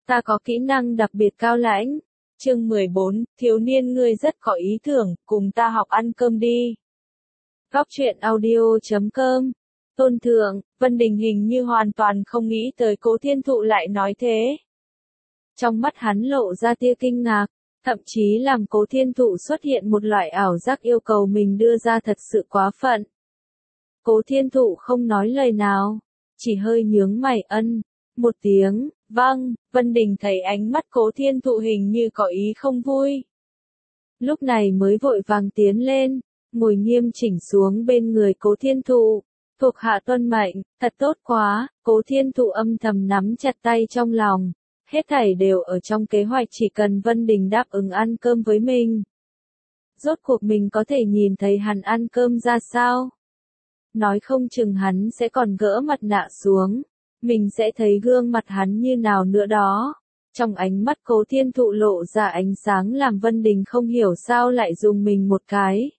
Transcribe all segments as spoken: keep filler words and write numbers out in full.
Ta có kỹ năng đặc biệt cao lãnh. Chương mười bốn, thiếu niên ngươi rất có ý tưởng, cùng ta học ăn cơm đi. Góc truyện audio chấm com. Tôn Thượng, Vân Đình hình như hoàn toàn không nghĩ tới Cố Thiên Thụ lại nói thế. Trong mắt hắn lộ ra tia kinh ngạc, thậm chí làm Cố Thiên Thụ xuất hiện một loại ảo giác yêu cầu mình đưa ra thật sự quá phận. Cố Thiên Thụ không nói lời nào, chỉ hơi nhướng mày ân, một tiếng, vâng, Vân Đình thấy ánh mắt Cố Thiên Thụ hình như có ý không vui. Lúc này mới vội vàng tiến lên, ngồi nghiêm chỉnh xuống bên người Cố Thiên Thụ, thuộc hạ tuân mệnh, thật tốt quá, Cố Thiên Thụ âm thầm nắm chặt tay trong lòng, hết thảy đều ở trong kế hoạch chỉ cần Vân Đình đáp ứng ăn cơm với mình. Rốt cuộc mình có thể nhìn thấy hắn ăn cơm ra sao? Nói không chừng hắn sẽ còn gỡ mặt nạ xuống, mình sẽ thấy gương mặt hắn như nào nữa đó. Trong ánh mắt Cố Thiên Thụ lộ ra ánh sáng làm Vân Đình không hiểu sao lại dùng mình một cái.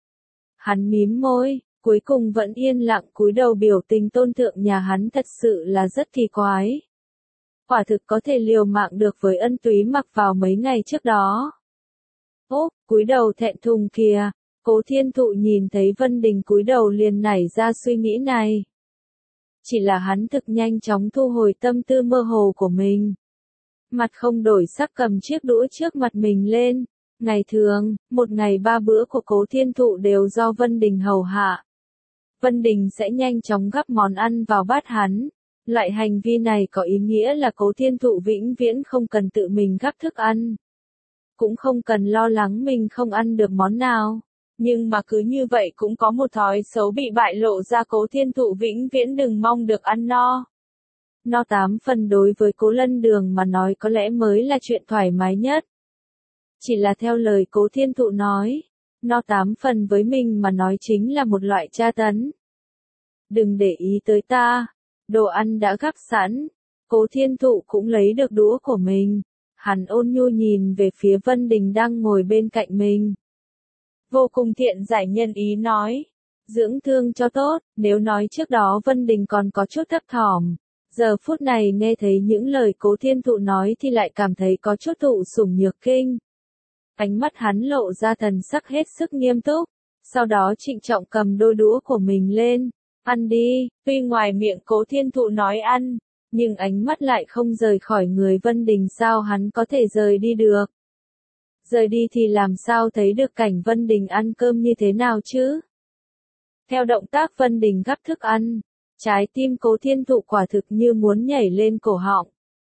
Hắn mím môi, cuối cùng vẫn yên lặng cúi đầu, biểu tình Tôn Thượng nhà hắn thật sự là rất kỳ quái. Quả thực có thể liều mạng được với Ân Túy mặc vào mấy ngày trước đó. Ốp, cúi đầu thẹn thùng kìa. Cố Thiên Thụ nhìn thấy Vân Đình cúi đầu liền nảy ra suy nghĩ này. Chỉ là hắn thực nhanh chóng thu hồi tâm tư mơ hồ của mình. Mặt không đổi sắc cầm chiếc đũa trước mặt mình lên. Ngày thường, một ngày ba bữa của Cố Thiên Thụ đều do Vân Đình hầu hạ. Vân Đình sẽ nhanh chóng gắp món ăn vào bát hắn. Loại hành vi này có ý nghĩa là Cố Thiên Thụ vĩnh viễn không cần tự mình gắp thức ăn. Cũng không cần lo lắng mình không ăn được món nào. Nhưng mà cứ như vậy cũng có một thói xấu bị bại lộ ra, Cố Thiên Thụ vĩnh viễn đừng mong được ăn no. No tám phần đối với Cố Lân Đường mà nói có lẽ mới là chuyện thoải mái nhất. Chỉ là theo lời Cố Thiên Thụ nói, no tám phần với mình mà nói chính là một loại tra tấn. Đừng để ý tới ta, đồ ăn đã gắp sẵn. Cố Thiên Thụ cũng lấy được đũa của mình. Hắn ôn nhu nhìn về phía Vân Đình đang ngồi bên cạnh mình. Vô cùng thiện giải nhân ý nói, dưỡng thương cho tốt. Nếu nói trước đó Vân Đình còn có chút thấp thỏm, giờ phút này nghe thấy những lời Cố Thiên Thụ nói thì lại cảm thấy có chút thụ sủng nhược kinh. Ánh mắt hắn lộ ra thần sắc hết sức nghiêm túc, sau đó trịnh trọng cầm đôi đũa của mình lên, ăn đi. Tuy ngoài miệng Cố Thiên Thụ nói ăn, nhưng ánh mắt lại không rời khỏi người Vân Đình, sao hắn có thể rời đi được? Rời đi thì làm sao thấy được cảnh Vân Đình ăn cơm như thế nào chứ? Theo động tác Vân Đình gắp thức ăn, trái tim Cố Thiên Thụ quả thực như muốn nhảy lên cổ họng.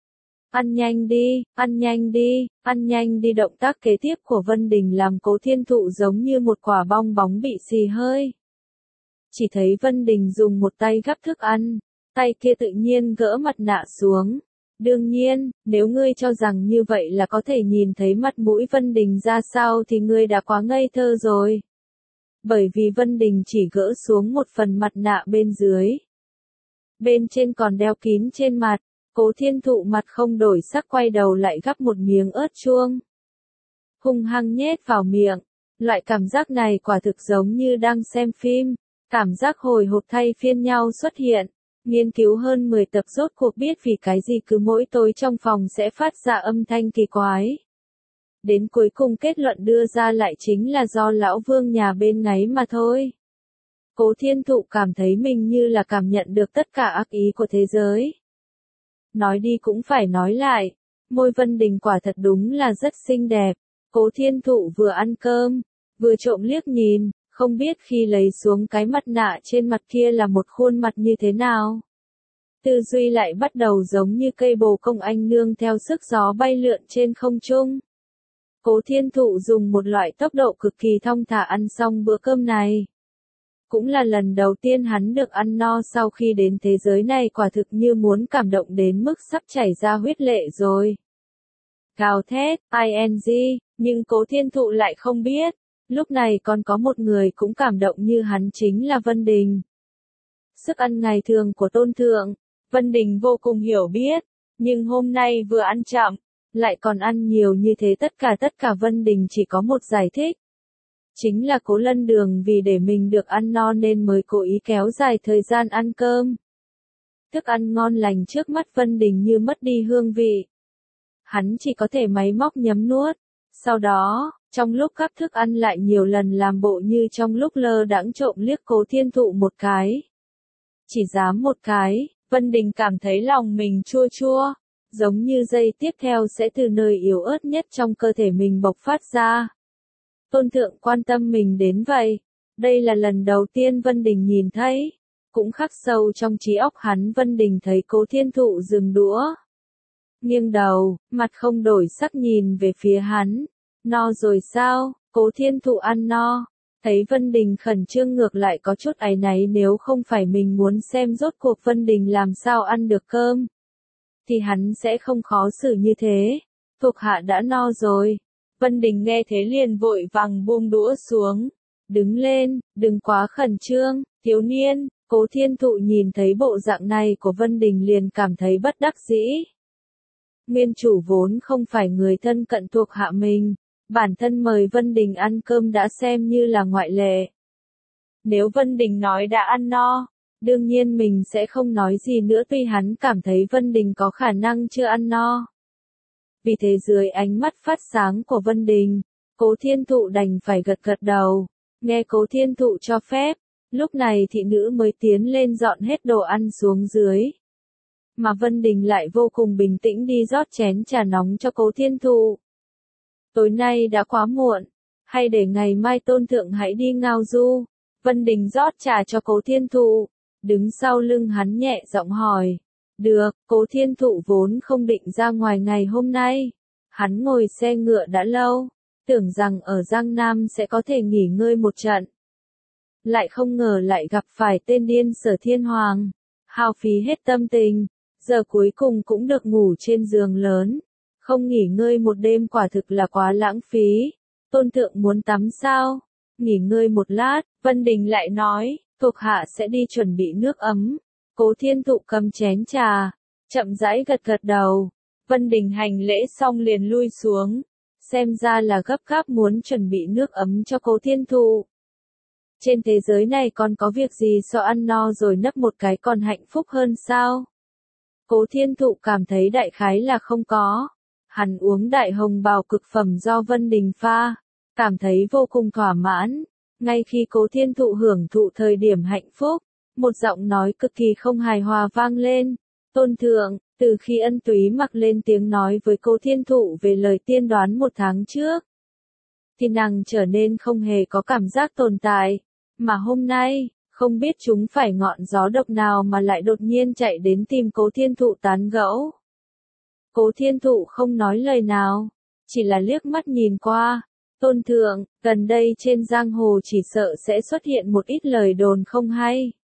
Ăn nhanh đi, ăn nhanh đi, ăn nhanh đi. Động tác kế tiếp của Vân Đình làm Cố Thiên Thụ giống như một quả bong bóng bị xì hơi. Chỉ thấy Vân Đình dùng một tay gắp thức ăn, tay kia tự nhiên gỡ mặt nạ xuống. Đương nhiên, nếu ngươi cho rằng như vậy là có thể nhìn thấy mặt mũi Vân Đình ra sao thì ngươi đã quá ngây thơ rồi. Bởi vì Vân Đình chỉ gỡ xuống một phần mặt nạ bên dưới. Bên trên còn đeo kín trên mặt. Cố Thiên Thụ mặt không đổi sắc quay đầu lại gắp một miếng ớt chuông. Hung hăng nhét vào miệng. Loại cảm giác này quả thực giống như đang xem phim. Cảm giác hồi hộp thay phiên nhau xuất hiện. Nghiên cứu hơn mười tập rốt cuộc biết vì cái gì cứ mỗi tối trong phòng sẽ phát ra âm thanh kỳ quái. Đến cuối cùng kết luận đưa ra lại chính là do lão vương nhà bên ngáy mà thôi. Cố Thiên Thụ cảm thấy mình như là cảm nhận được tất cả ác ý của thế giới. Nói đi cũng phải nói lại, môi Vân Đình quả thật đúng là rất xinh đẹp. Cố Thiên Thụ vừa ăn cơm, vừa trộm liếc nhìn, không biết khi lấy xuống cái mặt nạ trên mặt kia là một khuôn mặt như thế nào. Tư duy lại bắt đầu giống như cây bồ công anh nương theo sức gió bay lượn trên không trung. Cố Thiên Thụ dùng một loại tốc độ cực kỳ thong thả ăn xong bữa cơm này. Cũng là lần đầu tiên hắn được ăn no sau khi đến thế giới này, quả thực như muốn cảm động đến mức sắp chảy ra huyết lệ rồi. Gào thét, ing, nhưng Cố Thiên Thụ lại không biết, lúc này còn có một người cũng cảm động như hắn, chính là Vân Đình. Sức ăn ngày thường của Tôn Thượng, Vân Đình vô cùng hiểu biết, nhưng hôm nay vừa ăn chậm, lại còn ăn nhiều như thế, tất cả tất cả Vân Đình chỉ có một giải thích. Chính là Cố Lân Đường vì để mình được ăn no nên mới cố ý kéo dài thời gian ăn cơm. Thức ăn ngon lành trước mắt Vân Đình như mất đi hương vị. hắn chỉ có thể máy móc nhấm nuốt. Sau đó, trong lúc gắp thức ăn lại nhiều lần làm bộ như trong lúc lơ đãng trộm liếc Cố Thiên Thụ một cái. Chỉ dám một cái, Vân Đình cảm thấy lòng mình chua chua, giống như giây tiếp theo sẽ từ nơi yếu ớt nhất trong cơ thể mình bộc phát ra. Tôn thượng quan tâm mình đến vậy, đây là lần đầu tiên Vân Đình nhìn thấy, cũng khắc sâu trong trí óc hắn. Vân Đình thấy Cố Thiên Thụ dừng đũa, nghiêng đầu, mặt không đổi sắc nhìn về phía hắn. No rồi sao? Cố Thiên Thụ ăn no. Thấy Vân Đình khẩn trương ngược lại có chút áy náy, nếu không phải mình muốn xem rốt cuộc Vân Đình làm sao ăn được cơm, thì hắn sẽ không khó xử như thế. Thuộc hạ đã no rồi. Vân Đình nghe thế liền vội vàng buông đũa xuống. Đứng lên, đừng quá khẩn trương, thiếu niên. Cố Thiên Thụ nhìn thấy bộ dạng này của Vân Đình liền cảm thấy bất đắc dĩ. Nguyên chủ vốn không phải người thân cận thuộc hạ mình, bản thân mời Vân Đình ăn cơm đã xem như là ngoại lệ. Nếu Vân Đình nói đã ăn no, đương nhiên mình sẽ không nói gì nữa, tuy hắn cảm thấy Vân Đình có khả năng chưa ăn no. Vì thế dưới ánh mắt phát sáng của Vân Đình, Cố Thiên Thụ đành phải gật gật đầu. Nghe Cố Thiên Thụ cho phép, lúc này thị nữ mới tiến lên dọn hết đồ ăn xuống dưới. Mà Vân Đình lại vô cùng bình tĩnh đi rót chén trà nóng cho Cố Thiên Thụ. Tối nay đã quá muộn, hay để ngày mai tôn thượng hãy đi ngao du. Vân Đình rót trà cho Cố Thiên Thụ, đứng sau lưng hắn nhẹ giọng hỏi. Được. Cố Thiên Thụ vốn không định ra ngoài ngày hôm nay. Hắn ngồi xe ngựa đã lâu, tưởng rằng ở Giang Nam sẽ có thể nghỉ ngơi một trận. Lại không ngờ lại gặp phải tên điên Sở Thiên Hoàng. Hao phí hết tâm tình, giờ cuối cùng cũng được ngủ trên giường lớn. Không nghỉ ngơi một đêm quả thực là quá lãng phí. Tôn thượng muốn tắm sao? Nghỉ ngơi một lát, Vân Đình lại nói, thuộc hạ sẽ đi chuẩn bị nước ấm. Cố Thiên Thụ cầm chén trà, chậm rãi gật gật đầu. Vân Đình hành lễ xong liền lui xuống, xem ra là gấp gáp muốn chuẩn bị nước ấm cho Cố Thiên Thụ. Trên thế giới này còn có việc gì so ăn no rồi nấp một cái còn hạnh phúc hơn sao? Cố Thiên Thụ cảm thấy đại khái là không có. Hắn uống đại hồng bào cực phẩm do Vân Đình pha, cảm thấy vô cùng thỏa mãn. Ngay khi Cố Thiên Thụ hưởng thụ thời điểm hạnh phúc, một giọng nói cực kỳ không hài hòa vang lên. Tôn thượng, từ khi Ân Túy Mặc lên tiếng nói với Cố Thiên Thụ về lời tiên đoán một tháng trước, thì nàng trở nên không hề có cảm giác tồn tại. Mà hôm nay, không biết chúng phải ngọn gió độc nào mà lại đột nhiên chạy đến tìm Cố Thiên Thụ tán gẫu. Cố Thiên Thụ không nói lời nào, chỉ là liếc mắt nhìn qua. Tôn thượng, gần đây trên giang hồ chỉ sợ sẽ xuất hiện một ít lời đồn không hay.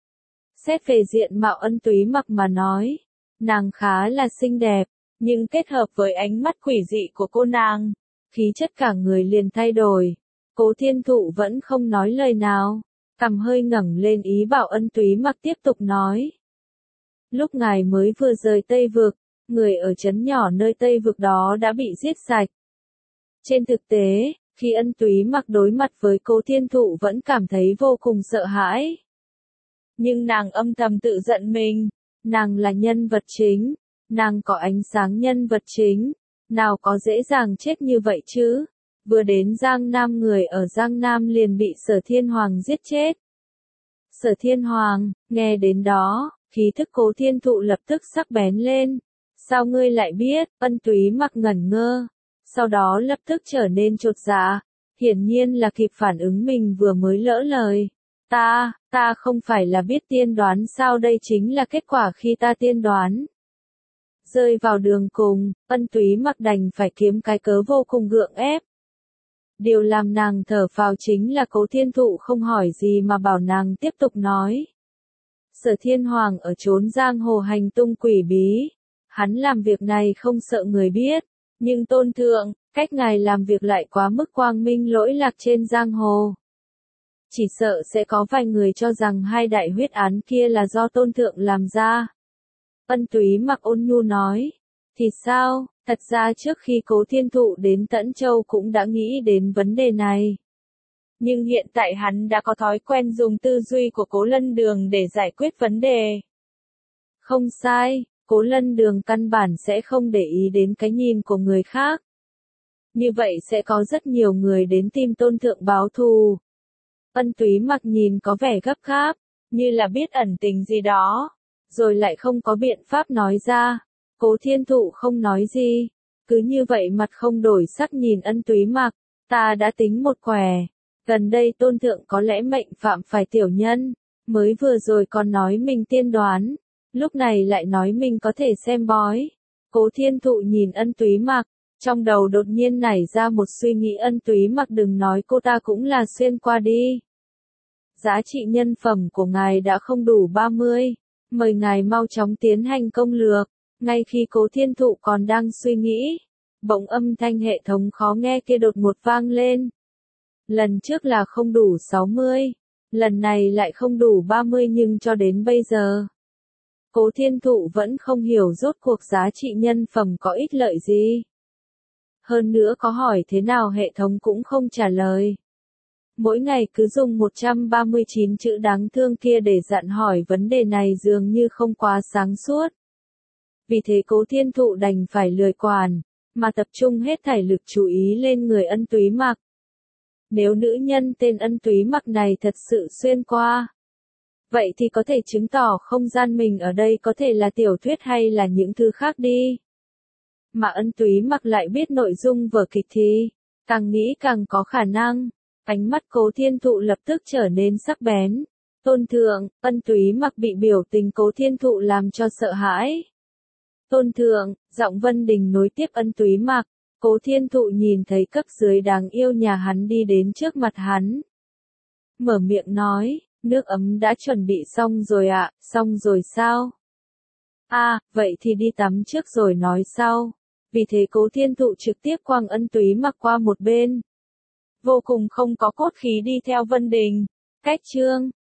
Xét về diện mạo Ân Túy Mặc mà nói, nàng khá là xinh đẹp, nhưng kết hợp với ánh mắt quỷ dị của cô nàng, khí chất cả người liền thay đổi. Cố Thiên Thụ vẫn không nói lời nào, cằm hơi ngẩng lên ý bảo Ân Túy Mặc tiếp tục nói. Lúc ngài mới vừa rời Tây Vực, người ở trấn nhỏ nơi Tây Vực đó đã bị giết sạch. Trên thực tế, khi Ân Túy Mặc đối mặt với Cố Thiên Thụ vẫn cảm thấy vô cùng sợ hãi. Nhưng nàng âm thầm tự giận mình, nàng là nhân vật chính, nàng có ánh sáng nhân vật chính, nào có dễ dàng chết như vậy chứ. Vừa đến Giang Nam, người ở Giang Nam liền bị Sở Thiên Hoàng giết chết. Sở Thiên Hoàng, nghe đến đó, khí thức Cố Thiên Thụ lập tức sắc bén lên. Sao ngươi lại biết? Ân Túy Mặc ngẩn ngơ, sau đó lập tức trở nên chột dạ, hiển nhiên là kịp phản ứng mình vừa mới lỡ lời. Ta, ta không phải là biết tiên đoán sao, đây chính là kết quả khi ta tiên đoán. Rơi vào đường cùng, Ân Túy Mặc đành phải kiếm cái cớ vô cùng gượng ép. Điều làm nàng thở phào chính là Cố Thiên Thụ không hỏi gì mà bảo nàng tiếp tục nói. Sở Thiên Hoàng ở chốn giang hồ hành tung quỷ bí. Hắn làm việc này không sợ người biết. Nhưng tôn thượng, cách ngài làm việc lại quá mức quang minh lỗi lạc trên giang hồ. Chỉ sợ sẽ có vài người cho rằng hai đại huyết án kia là do tôn thượng làm ra. Ân Túy Mặc ôn nhu nói. Thì sao, thật ra trước khi Cố Thiên Thụ đến Tẫn Châu cũng đã nghĩ đến vấn đề này. Nhưng hiện tại hắn đã có thói quen dùng tư duy của Cố Lân Đường để giải quyết vấn đề. Không sai, Cố Lân Đường căn bản sẽ không để ý đến cái nhìn của người khác. Như vậy sẽ có rất nhiều người đến tìm Tôn Thượng báo thù. Ân Túy Mặc nhìn có vẻ gấp gáp, như là biết ẩn tình gì đó, rồi lại không có biện pháp nói ra. Cố Thiên Thụ không nói gì, cứ như vậy mặt không đổi sắc nhìn Ân Túy Mặc, ta đã tính một quẻ. Gần đây Tôn Thượng có lẽ mệnh phạm phải tiểu nhân, mới vừa rồi còn nói mình tiên đoán, lúc này lại nói mình có thể xem bói. Cố Thiên Thụ nhìn Ân Túy Mặc, trong đầu đột nhiên nảy ra một suy nghĩ. Ân Túy Mặc đừng nói cô ta cũng là xuyên qua đi. Giá trị nhân phẩm của ngài đã không đủ ba mươi, mời ngài mau chóng tiến hành công lược. Ngay khi Cố Thiên Thụ còn đang suy nghĩ, bỗng âm thanh hệ thống khó nghe kia đột ngột vang lên. Lần trước là không đủ sáu mươi, lần này lại không đủ ba mươi, nhưng cho đến bây giờ, Cố Thiên Thụ vẫn không hiểu rốt cuộc giá trị nhân phẩm có ích lợi gì. Hơn nữa có hỏi thế nào hệ thống cũng không trả lời. Mỗi ngày cứ dùng một trăm ba mươi chín chữ đáng thương kia để dặn hỏi vấn đề này dường như không quá sáng suốt. Vì thế Cố Thiên Thụ đành phải lười quản, mà tập trung hết thảy lực chú ý lên người Ân Túy Mặc. Nếu nữ nhân tên Ân Túy Mặc này thật sự xuyên qua, vậy thì có thể chứng tỏ không gian mình ở đây có thể là tiểu thuyết hay là những thứ khác đi. Mà Ân Túy Mặc lại biết nội dung vở kịch thì, càng nghĩ càng có khả năng. Ánh mắt Cố Thiên Thụ lập tức trở nên sắc bén. Tôn Thượng, Ân Túy Mặc bị biểu tình Cố Thiên Thụ làm cho sợ hãi. Tôn Thượng, giọng Vân Đình nối tiếp Ân Túy Mặc. Cố Thiên Thụ nhìn thấy cấp dưới đáng yêu nhà hắn đi đến trước mặt hắn. Mở miệng nói, nước ấm đã chuẩn bị xong rồi ạ, à, xong rồi sao? À, vậy thì đi tắm trước rồi nói sau. Vì thế Cố Thiên Thụ trực tiếp quăng Ân Túy Mặc qua một bên. Vô cùng không có cốt khí đi theo Vân Đình. Cách chương